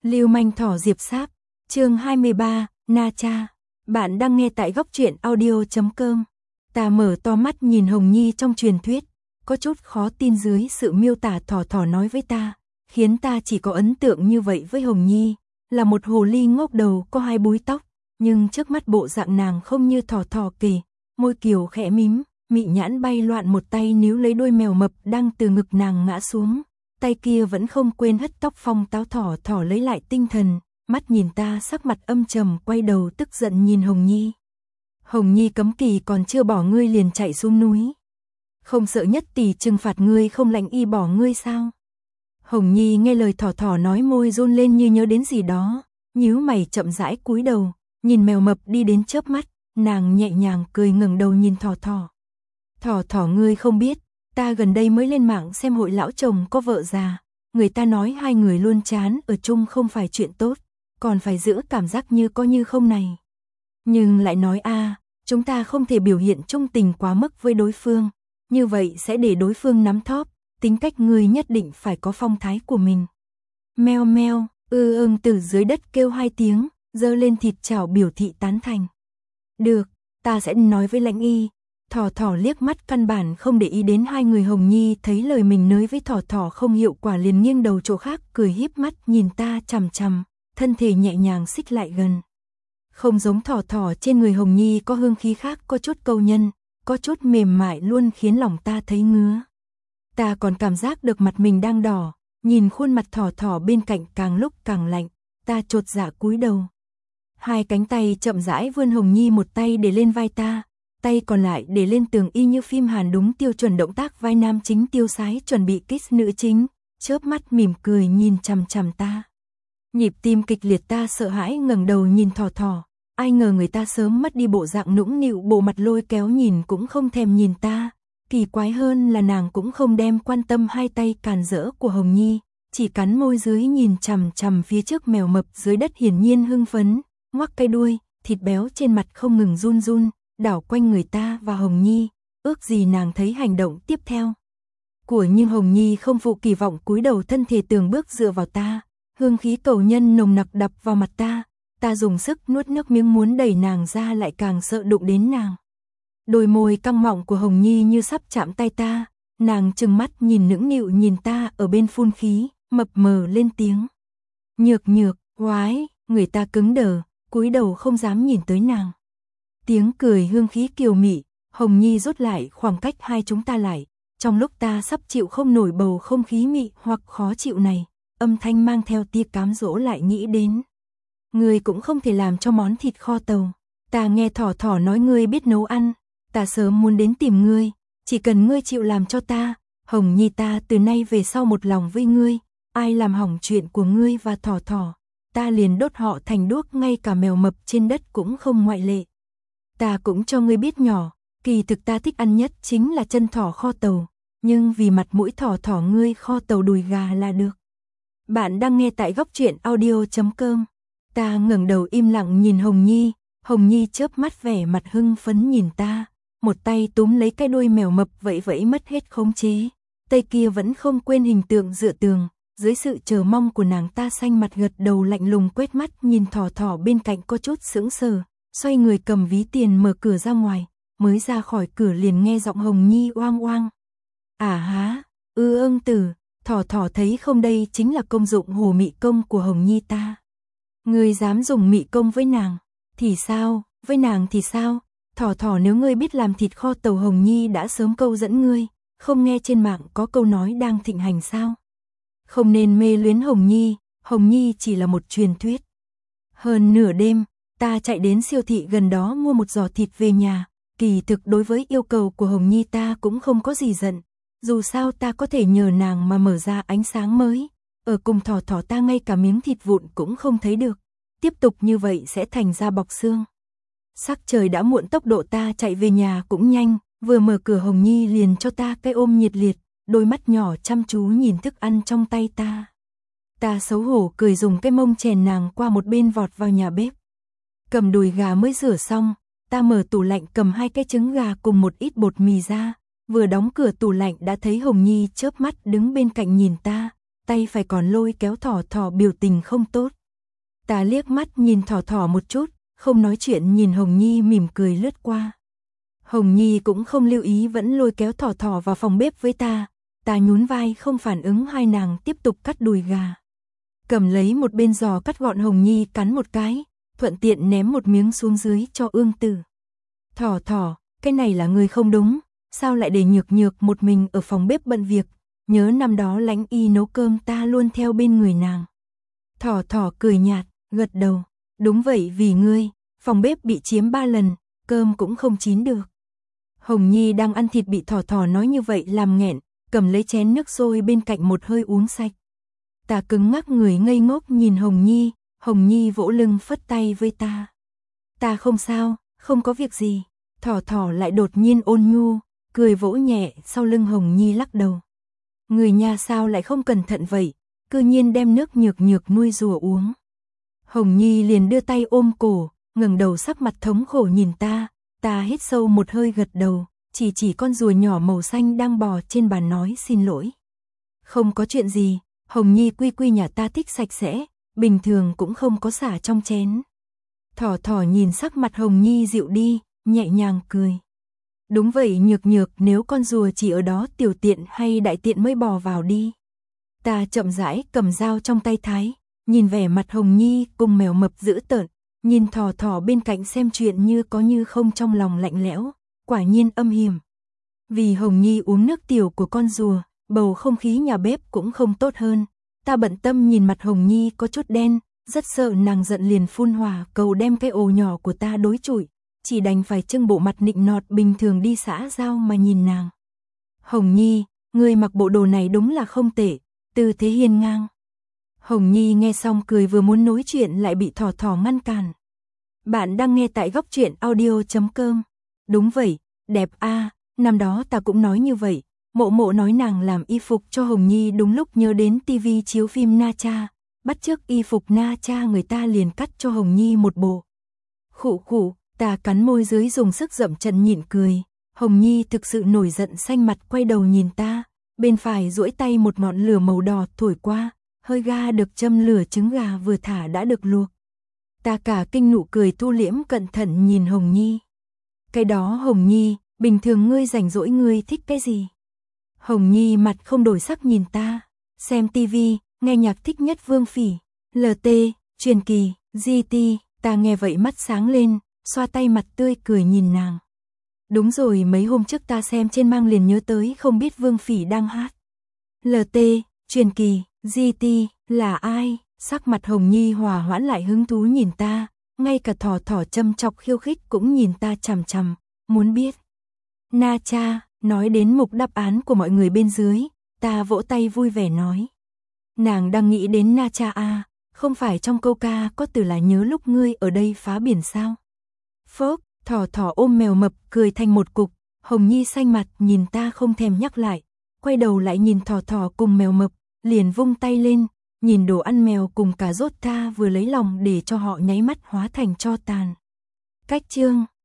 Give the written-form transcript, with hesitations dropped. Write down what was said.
Lưu manh thỏ Diệp Sáp, chương 23, Na Cha. Bạn đang nghe tại góc truyện audio.com. Ta mở to mắt nhìn Hồng Nhi trong truyền thuyết, có chút khó tin dưới sự miêu tả thỏ thỏ nói với ta, khiến ta chỉ có ấn tượng như vậy với Hồng Nhi, là một hồ ly ngốc đầu có hai búi tóc, nhưng trước mắt bộ dạng nàng không như thỏ thỏ kì, môi kiều khẽ mím, mị nhãn bay loạn một tay níu lấy đôi mèo mập đang từ ngực nàng ngã xuống. Tay kia vẫn không quên hất tóc phong táo thỏ thỏ lấy lại tinh thần, mắt nhìn ta sắc mặt âm trầm quay đầu tức giận nhìn Hồng Nhi. Hồng Nhi cấm kỵ còn chưa bỏ ngươi liền chạy xuống núi. Không sợ nhất tỷ trừng phạt ngươi không lạnh y bỏ ngươi sao? Hồng Nhi nghe lời thỏ thỏ nói môi run lên như nhớ đến gì đó, nhíu mày chậm rãi cúi đầu, nhìn mèo mập đi đến chớp mắt, nàng nhẹ nhàng cười ngẩng đầu nhìn thỏ thỏ. Thỏ thỏ ngươi không biết. Ta gần đây mới lên mạng xem hội lão chồng có vợ già, người ta nói hai người luôn chán ở chung không phải chuyện tốt, còn phải giữ cảm giác như có như không này. Nhưng lại nói chúng ta không thể biểu hiện trung tình quá mức với đối phương, như vậy sẽ để đối phương nắm thóp, tính cách người nhất định phải có phong thái của mình. Meo meo, từ dưới đất kêu hai tiếng, giơ lên thịt chảo biểu thị tán thành. Được, ta sẽ nói với Lãnh Y. Thỏ thỏ liếc mắt căn bản không để ý đến hai người. Hồng Nhi thấy lời mình nói với thỏ thỏ không hiệu quả liền nghiêng đầu chỗ khác cười híp mắt nhìn ta chằm chằm, thân thể nhẹ nhàng xích lại gần. Không giống thỏ thỏ trên người Hồng Nhi có hương khí khác, có chút câu nhân, có chút mềm mại luôn khiến lòng ta thấy ngứa. Ta còn cảm giác được mặt mình đang đỏ, nhìn khuôn mặt thỏ thỏ bên cạnh càng lúc càng lạnh, ta chột dạ cúi đầu. Hai cánh tay chậm rãi vươn. Hồng Nhi một tay để lên vai ta, tay còn lại để lên tường y như phim Hàn, đúng tiêu chuẩn động tác vai nam chính tiêu sái chuẩn bị kiss nữ chính, chớp mắt mỉm cười nhìn chằm chằm ta. Nhịp tim kịch liệt, ta sợ hãi ngẩng đầu nhìn thỏ thỏ, ai ngờ người ta sớm mất đi bộ dạng nũng nịu, bộ mặt lôi kéo nhìn cũng không thèm nhìn ta. Kỳ quái hơn là nàng cũng không đem quan tâm hai tay càn rỡ của Hồng Nhi, chỉ cắn môi dưới nhìn chằm chằm phía trước mèo mập dưới đất hiển nhiên hưng phấn, ngoắc cái đuôi, thịt béo trên mặt không ngừng run run, đảo quanh người ta và Hồng Nhi, ước gì nàng thấy hành động tiếp theo nhưng Hồng Nhi không phụ kỳ vọng, cúi đầu thân thể từng bước dựa vào ta, hương khí cầu nhân nồng nặc đập vào mặt ta, ta dùng sức nuốt nước miếng muốn đẩy nàng ra lại càng sợ đụng đến nàng. Đôi môi căng mọng của Hồng Nhi như sắp chạm tay ta, nàng trừng mắt nhìn nũng nịu nhìn ta ở bên phun khí, mập mờ lên tiếng. Nhược nhược, oái, người ta cứng đờ, cúi đầu không dám nhìn tới nàng. Tiếng cười hương khí kiều mị, Hồng Nhi rút lại khoảng cách hai chúng ta lại, trong lúc ta sắp chịu không nổi bầu không khí mị hoặc khó chịu này, âm thanh mang theo tia cám dỗ lại nghĩ đến. Ngươi cũng không thể làm cho món thịt kho tàu, ta nghe thỏ thỏ nói ngươi biết nấu ăn, ta sớm muốn đến tìm ngươi, chỉ cần ngươi chịu làm cho ta, Hồng Nhi ta từ nay về sau một lòng với ngươi, ai làm hỏng chuyện của ngươi và thỏ thỏ, ta liền đốt họ thành đuốc, ngay cả mèo mập trên đất cũng không ngoại lệ. Ta cũng cho ngươi biết nhỏ, kỳ thực ta thích ăn nhất chính là chân thỏ kho tàu, nhưng vì mặt mũi thỏ thỏ ngươi kho tàu đùi gà là được. Bạn đang nghe tại góc truyện audio.com. Ta ngẩng đầu im lặng nhìn Hồng Nhi chớp mắt vẻ mặt hưng phấn nhìn ta, một tay túm lấy cái đuôi mèo mập vẫy vẫy mất hết khống chế, tay kia vẫn không quên hình tượng dựa tường, dưới sự chờ mong của nàng ta xanh mặt gật đầu lạnh lùng quét mắt nhìn thỏ thỏ bên cạnh có chút sững sờ. Xoay người cầm ví tiền mở cửa ra ngoài, mới ra khỏi cửa liền nghe giọng Hồng Nhi oang oang. Tử, thỏ thỏ thấy không, đây chính là công dụng hồ mị công của Hồng Nhi ta. Ngươi dám dùng mị công với nàng, thì sao, với nàng thì sao, thỏ thỏ nếu ngươi biết làm thịt kho tàu Hồng Nhi đã sớm câu dẫn ngươi, không nghe trên mạng có câu nói đang thịnh hành sao. Không nên mê luyến Hồng Nhi chỉ là một truyền thuyết. Hơn nửa đêm, ta chạy đến siêu thị gần đó mua một giò thịt về nhà, kỳ thực đối với yêu cầu của Hồng Nhi ta cũng không có gì giận, dù sao ta có thể nhờ nàng mà mở ra ánh sáng mới, ở cùng thỏ thỏ ta ngay cả miếng thịt vụn cũng không thấy được, tiếp tục như vậy sẽ thành ra bọc xương. Sắc trời đã muộn, tốc độ ta chạy về nhà cũng nhanh, vừa mở cửa Hồng Nhi liền cho ta cái ôm nhiệt liệt, đôi mắt nhỏ chăm chú nhìn thức ăn trong tay ta. Ta xấu hổ cười dùng cái mông chèn nàng qua một bên vọt vào nhà bếp. Cầm đùi gà mới rửa xong, ta mở tủ lạnh cầm hai cái trứng gà cùng một ít bột mì ra, vừa đóng cửa tủ lạnh đã thấy Hồng Nhi chớp mắt đứng bên cạnh nhìn ta, tay phải còn lôi kéo Thỏ Thỏ biểu tình không tốt. Ta liếc mắt nhìn Thỏ Thỏ một chút, không nói chuyện nhìn Hồng Nhi mỉm cười lướt qua. Hồng Nhi cũng không lưu ý vẫn lôi kéo Thỏ Thỏ vào phòng bếp với ta. Ta nhún vai không phản ứng, hai nàng tiếp tục cắt đùi gà. Cầm lấy một bên giò cắt gọn, Hồng Nhi cắn một cái, thuận tiện ném một miếng xuống dưới cho Ương Tử. Thỏ Thỏ, cái này là người không đúng, sao lại để Nhược Nhược một mình ở phòng bếp bận việc, nhớ năm đó Lãnh Y nấu cơm ta luôn theo bên người nàng. Thỏ Thỏ cười nhạt, gật đầu, đúng vậy, vì ngươi, phòng bếp bị chiếm 3 lần, cơm cũng không chín được. Hồng Nhi đang ăn thịt bị Thỏ Thỏ nói như vậy làm nghẹn, cầm lấy chén nước sôi bên cạnh một hơi uống sạch. Ta cứng ngắc người ngây ngốc nhìn Hồng Nhi vỗ lưng phất tay với ta. Ta không sao, không có việc gì. Thỏ Thỏ lại đột nhiên ôn nhu, cười vỗ nhẹ sau lưng Hồng Nhi lắc đầu. Người nhà sao lại không cẩn thận vậy, cư nhiên đem nước Nhược Nhược nuôi rùa uống. Hồng Nhi liền đưa tay ôm cổ, ngẩng đầu sắc mặt thống khổ nhìn ta hít sâu một hơi gật đầu, chỉ con rùa nhỏ màu xanh đang bò trên bàn nói xin lỗi. Không có chuyện gì, Hồng Nhi quy nhà ta thích sạch sẽ, bình thường cũng không có xả trong chén. Thỏ Thỏ nhìn sắc mặt Hồng Nhi dịu đi, nhẹ nhàng cười. Đúng vậy Nhược Nhược, nếu con rùa chỉ ở đó tiểu tiện hay đại tiện mới bò vào đi. Ta chậm rãi cầm dao trong tay thái, nhìn vẻ mặt Hồng Nhi cùng mèo mập dữ tợn, nhìn Thỏ Thỏ bên cạnh xem chuyện như có như không, trong lòng lạnh lẽo, quả nhiên âm hiểm. Vì Hồng Nhi uống nước tiểu của con rùa, bầu không khí nhà bếp cũng không tốt hơn. Ta bận tâm nhìn mặt Hồng Nhi có chút đen, rất sợ nàng giận liền phun hỏa cầu đem cái ổ nhỏ của ta đối chọi, chỉ đành phải trưng bộ mặt nịnh nọt bình thường đi xã giao mà nhìn nàng. Hồng Nhi, ngươi mặc bộ đồ này đúng là không tệ, tư thế hiên ngang. Hồng Nhi nghe xong cười, vừa muốn nói chuyện lại bị Thỏ Thỏ ngăn cản. Bạn đang nghe tại Góc Truyện Audio.com. Đúng vậy, đẹp a, năm đó ta cũng nói như vậy. Mộ Mộ nói nàng làm y phục cho Hồng Nhi, đúng lúc nhớ đến tivi chiếu phim Na Cha, bắt chước y phục Na Cha người ta liền cắt cho Hồng Nhi một bộ. Khụ khụ, ta cắn môi dưới dùng sức dậm chân nhịn cười. Hồng Nhi thực sự nổi giận, xanh mặt quay đầu nhìn ta, bên phải duỗi tay một ngọn lửa màu đỏ thổi qua, hơi ga được châm lửa, trứng gà vừa thả đã được luộc. Ta cả kinh, nụ cười thu liễm, cẩn thận nhìn Hồng Nhi. Cái đó Hồng Nhi, bình thường ngươi rảnh rỗi ngươi thích cái gì? Hồng Nhi mặt không đổi sắc nhìn ta, xem tivi, nghe nhạc thích nhất Vương Phỉ, LT, truyền kỳ, GT, ta nghe vậy mắt sáng lên, xoa tay mặt tươi cười nhìn nàng. Đúng rồi, mấy hôm trước ta xem trên mạng liền nhớ tới, không biết Vương Phỉ đang hát. LT, truyền kỳ, GT, là ai? Sắc mặt Hồng Nhi hòa hoãn lại, hứng thú nhìn ta, ngay cả Thỏ Thỏ châm chọc khiêu khích cũng nhìn ta chằm chằm, muốn biết. Na Cha, nói đến mục đáp án của mọi người bên dưới, ta vỗ tay vui vẻ nói. Nàng đang nghĩ đến Na Cha à, không phải trong câu ca có từ là nhớ lúc ngươi ở đây phá biển sao? Phốc, Thỏ Thỏ ôm mèo mập cười thành một cục. Hồng Nhi xanh mặt nhìn ta không thèm nhắc lại, quay đầu lại nhìn Thỏ Thỏ cùng mèo mập, liền vung tay lên, nhìn đồ ăn mèo cùng cà rốt ta vừa lấy lòng để cho họ nháy mắt hóa thành tro tàn. Cách chương